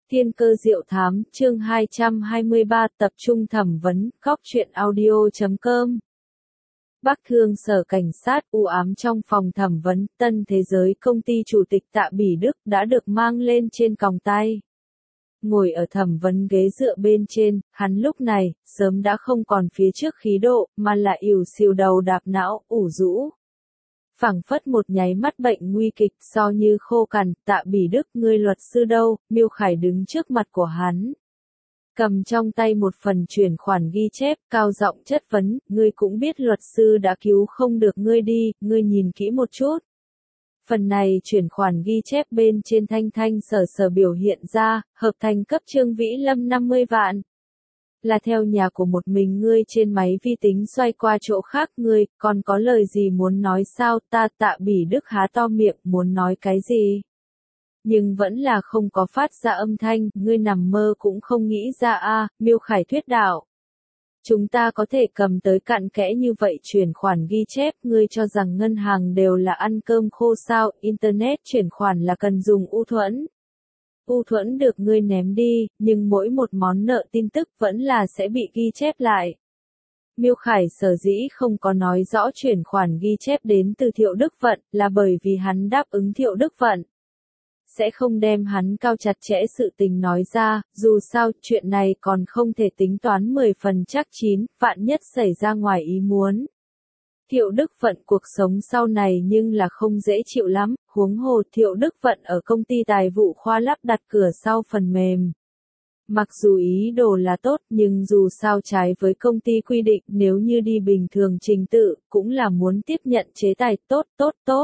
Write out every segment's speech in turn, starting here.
Thiên cơ diệu thám, chương 223, tập trung thẩm vấn, góc truyện audio.com. Bắc Thương Sở Cảnh sát u ám trong phòng thẩm vấn, Tân Thế Giới công ty chủ tịch Tạ Bỉ Đức đã được mang lên trên còng tay. Ngồi ở thẩm vấn ghế dựa bên trên, hắn lúc này, sớm đã không còn phía trước khí độ, mà là ỉu xìu đầu đạp não, ủ rũ. Phảng phất một nháy mắt bệnh nguy kịch so như khô cằn, Tạ Bỉ Đức ngươi luật sư đâu, Miêu Khải đứng trước mặt của hắn. Cầm trong tay một phần chuyển khoản ghi chép, cao giọng chất vấn, ngươi cũng biết luật sư đã cứu không được ngươi đi, ngươi nhìn kỹ một chút. Phần này chuyển khoản ghi chép bên trên thanh thanh sở sở biểu hiện ra, hợp thành cấp Trương Vĩ Lâm 50 vạn. Là theo nhà của một mình ngươi trên máy vi tính xoay qua chỗ khác ngươi, còn có lời gì muốn nói sao, ta Tạ Bỉ Đức há to miệng muốn nói cái gì. Nhưng vẫn là không có phát ra âm thanh, ngươi nằm mơ cũng không nghĩ ra a. Miêu Khải thuyết đạo. Chúng ta có thể cầm tới cặn kẽ như vậy chuyển khoản ghi chép, ngươi cho rằng ngân hàng đều là ăn cơm khô sao, internet chuyển khoản là cần dùng u thuẫn. U thuẫn được ngươi ném đi, nhưng mỗi một món nợ tin tức vẫn là sẽ bị ghi chép lại. Miêu Khải sở dĩ không có nói rõ chuyển khoản ghi chép đến từ Thiệu Đức Vận, là bởi vì hắn đáp ứng Thiệu Đức Vận. Sẽ không đem hắn cao chặt chẽ sự tình nói ra, dù sao, chuyện này còn không thể tính toán 10 phần chắc chín, vạn nhất xảy ra ngoài ý muốn. Thiệu Đức Vận cuộc sống sau này nhưng là không dễ chịu lắm, huống hồ Thiệu Đức Vận ở công ty tài vụ khoa lắp đặt cửa sau phần mềm. Mặc dù ý đồ là tốt nhưng dù sao trái với công ty quy định nếu như đi bình thường trình tự, cũng là muốn tiếp nhận chế tài tốt.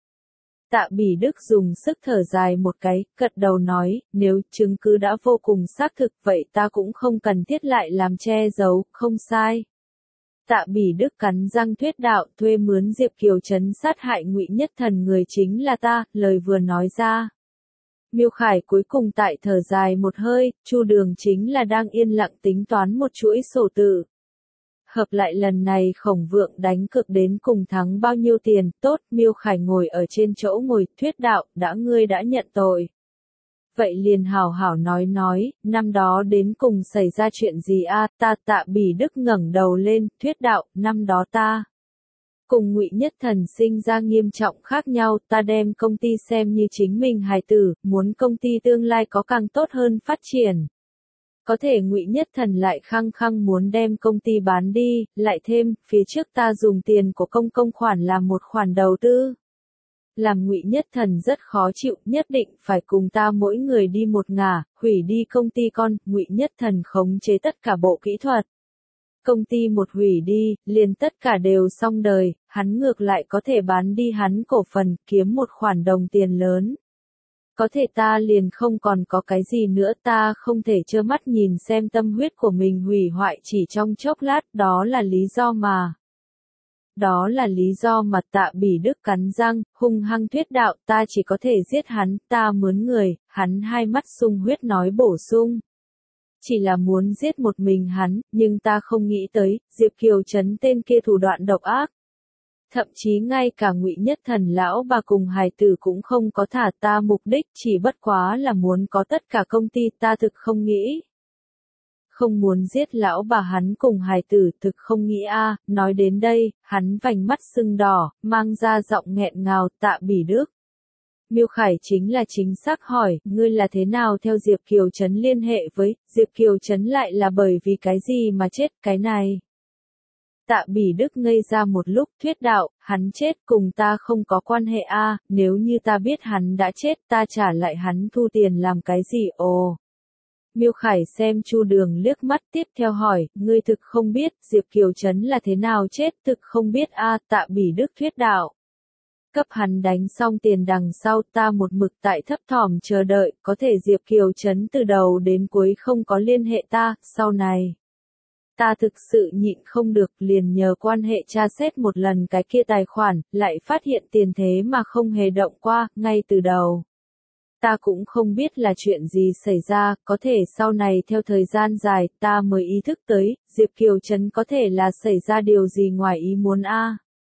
Tạ Bỉ Đức dùng sức thở dài một cái, gật đầu nói, nếu chứng cứ đã vô cùng xác thực vậy ta cũng không cần thiết lại làm che giấu, không sai. Tạ Bỉ Đức cắn răng thuyết đạo, thuê mướn Diệp Kiều Trấn sát hại Ngụy Nhất Thần người chính là ta, lời vừa nói ra. Miêu Khải cuối cùng tại thở dài một hơi, Chu Đường chính là đang yên lặng tính toán một chuỗi sổ tự. Hợp lại lần này Khổng Vượng đánh cược đến cùng thắng bao nhiêu tiền, tốt, Miêu Khải ngồi ở trên chỗ ngồi, thuyết đạo, ngươi đã nhận tội. Vậy liền hảo hảo nói, năm đó đến cùng xảy ra chuyện gì a? Ta Tạ Bỉ Đức ngẩng đầu lên, thuyết đạo, năm đó ta cùng Ngụy Nhất Thần sinh ra nghiêm trọng khác nhau, ta đem công ty xem như chính mình hài tử, muốn công ty tương lai có càng tốt hơn phát triển. Có thể Ngụy Nhất Thần lại khăng khăng muốn đem công ty bán đi, lại thêm, phía trước ta dùng tiền của công khoản làm một khoản đầu tư. Làm Ngụy Nhất Thần rất khó chịu, nhất định phải cùng ta mỗi người đi một ngả, hủy đi công ty con, Ngụy Nhất Thần khống chế tất cả bộ kỹ thuật. Công ty một hủy đi, liền tất cả đều xong đời, hắn ngược lại có thể bán đi hắn cổ phần, kiếm một khoản đồng tiền lớn. Có thể ta liền không còn có cái gì nữa, ta không thể trơ mắt nhìn xem tâm huyết của mình hủy hoại chỉ trong chốc lát, đó là lý do mà Tạ Bỉ Đức cắn răng, hung hăng thuyết đạo, ta chỉ có thể giết hắn, ta mướn người, hắn hai mắt sung huyết nói bổ sung. Chỉ là muốn giết một mình hắn, nhưng ta không nghĩ tới, Diệp Kiều Trấn tên kia thủ đoạn độc ác. Thậm chí ngay cả Ngụy Nhất Thần lão bà cùng hài tử cũng không có thả ta, mục đích chỉ bất quá là muốn có tất cả công ty, ta thực không nghĩ. Không muốn giết lão bà hắn cùng hài tử, thực không nghĩ a. Nói đến đây, hắn vành mắt sưng đỏ, mang ra giọng nghẹn ngào, Tạ Bỉ Đức. Miêu Khải chính xác hỏi, ngươi là thế nào theo Diệp Kiều Trấn liên hệ với, Diệp Kiều Trấn lại là bởi vì cái gì mà chết, cái này. Tạ Bỉ Đức ngây ra một lúc, thuyết đạo, hắn chết cùng ta không có quan hệ a. Nếu như ta biết hắn đã chết, ta trả lại hắn thu tiền làm cái gì ồ. Miêu Khải xem Chu Đường liếc mắt tiếp theo hỏi, ngươi thực không biết, Diệp Kiều Trấn là thế nào chết, thực không biết a. Tạ Bỉ Đức thuyết đạo. Cấp hắn đánh xong tiền đằng sau ta một mực tại thấp thỏm chờ đợi, có thể Diệp Kiều Trấn từ đầu đến cuối không có liên hệ ta, sau này. Ta thực sự nhịn không được liền nhờ quan hệ tra xét một lần cái kia tài khoản, lại phát hiện tiền thế mà không hề động qua, ngay từ đầu. Ta cũng không biết là chuyện gì xảy ra, có thể sau này theo thời gian dài ta mới ý thức tới, Diệp Kiều Trấn có thể là xảy ra điều gì ngoài ý muốn a.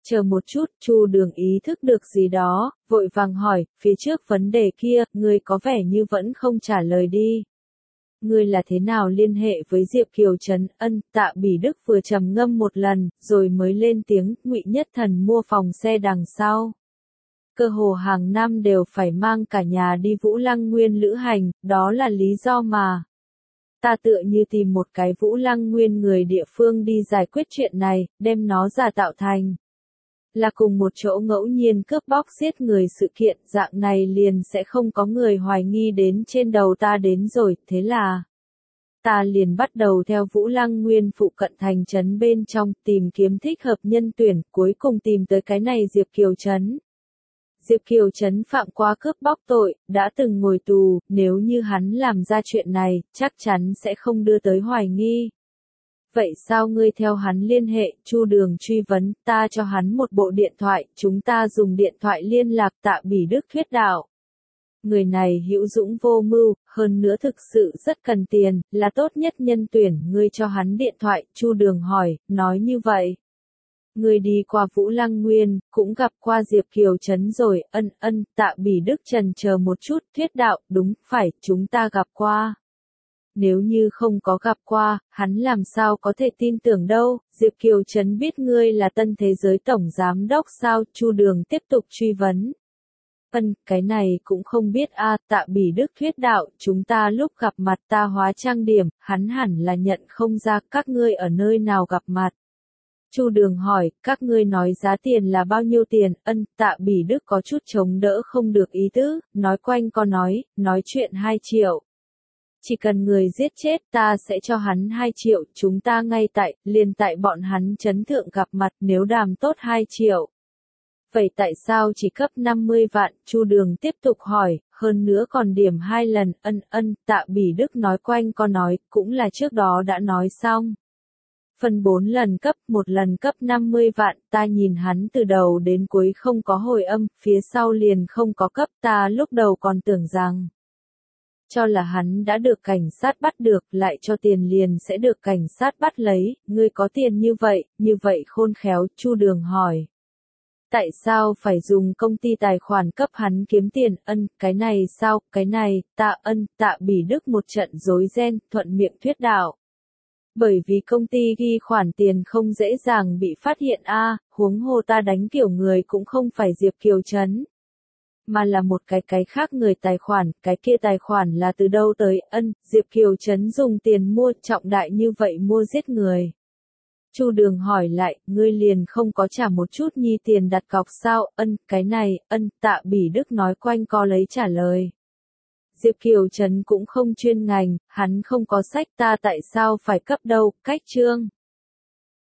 chờ một chút, Chu Đường ý thức được gì đó, vội vàng hỏi, phía trước vấn đề kia, ngươi có vẻ như vẫn không trả lời đi. Ngươi là thế nào liên hệ với Diệp Kiều Trấn? Tạ Bỉ Đức vừa trầm ngâm một lần, rồi mới lên tiếng, Ngụy Nhất Thần mua phòng xe đằng sau. Cơ hồ hàng năm đều phải mang cả nhà đi Vũ Lăng Nguyên lữ hành, đó là lý do mà. Ta tựa như tìm một cái Vũ Lăng Nguyên người địa phương đi giải quyết chuyện này, đem nó giả tạo thành là cùng một chỗ ngẫu nhiên cướp bóc giết người sự kiện, dạng này liền sẽ không có người hoài nghi đến trên đầu ta đến rồi, thế là ta liền bắt đầu theo Vũ Lăng Nguyên phụ cận thành trấn bên trong tìm kiếm thích hợp nhân tuyển, cuối cùng tìm tới cái này Diệp Kiều Trấn. Diệp Kiều Trấn phạm qua cướp bóc tội, đã từng ngồi tù, nếu như hắn làm ra chuyện này, chắc chắn sẽ không đưa tới hoài nghi. Vậy sao ngươi theo hắn liên hệ? Chu Đường truy vấn, ta cho hắn một bộ điện thoại, chúng ta dùng điện thoại liên lạc. Tạ Bỉ Đức thuyết đạo. Người này hữu dũng vô mưu, hơn nữa thực sự rất cần tiền, là tốt nhất nhân tuyển, ngươi cho hắn điện thoại. Chu Đường hỏi, nói như vậy. Ngươi đi qua Vũ Lăng Nguyên, cũng gặp qua Diệp Kiều Trấn rồi, Tạ Bỉ Đức chần chờ một chút, thuyết đạo, đúng, phải, chúng ta gặp qua. Nếu như không có gặp qua, hắn làm sao có thể tin tưởng đâu, Diệp Kiều Trấn biết ngươi là Tân Thế Giới Tổng Giám Đốc sao, Chu Đường tiếp tục truy vấn. Cái này cũng không biết a. Tạ Bỉ Đức thuyết đạo, chúng ta lúc gặp mặt ta hóa trang điểm, hắn hẳn là nhận không ra, các ngươi ở nơi nào gặp mặt. Chu Đường hỏi, các ngươi nói giá tiền là bao nhiêu tiền? Tạ Bỉ Đức có chút chống đỡ không được ý tứ, nói quanh co nói chuyện 2 triệu. Chỉ cần người giết chết ta sẽ cho hắn 2 triệu, chúng ta ngay liền tại bọn hắn trấn thượng gặp mặt, nếu đàm tốt 2 triệu. Vậy tại sao chỉ cấp 50 vạn? Chu Đường tiếp tục hỏi, hơn nữa còn điểm 2 lần, Tạ Bỉ Đức nói quanh co cũng là trước đó đã nói xong. Phần 4 lần cấp, 1 lần cấp 50 vạn, ta nhìn hắn từ đầu đến cuối không có hồi âm, phía sau liền không có cấp, ta lúc đầu còn tưởng rằng cho là hắn đã được cảnh sát bắt được, lại cho tiền liền sẽ được cảnh sát bắt lấy, ngươi có tiền như vậy khôn khéo, Chu Đường hỏi. Tại sao phải dùng công ty tài khoản cấp hắn kiếm tiền? Cái này sao, cái này, Tạ Bỉ Đức một trận rối ren, thuận miệng thuyết đạo. Bởi vì công ty ghi khoản tiền không dễ dàng bị phát hiện huống hồ ta đánh kiểu người cũng không phải Diệp Kiều Trấn, mà là một cái khác người tài khoản, cái kia tài khoản là từ đâu tới? Diệp Kiều Trấn dùng tiền mua, trọng đại như vậy mua giết người. Chu Đường hỏi lại, ngươi liền không có trả một chút nhi tiền đặt cọc sao? Cái này, Tạ Bỉ Đức nói quanh co lấy trả lời. Diệp Kiều Trấn cũng không chuyên ngành, hắn không có sách, ta tại sao phải cấp đâu, cách chương.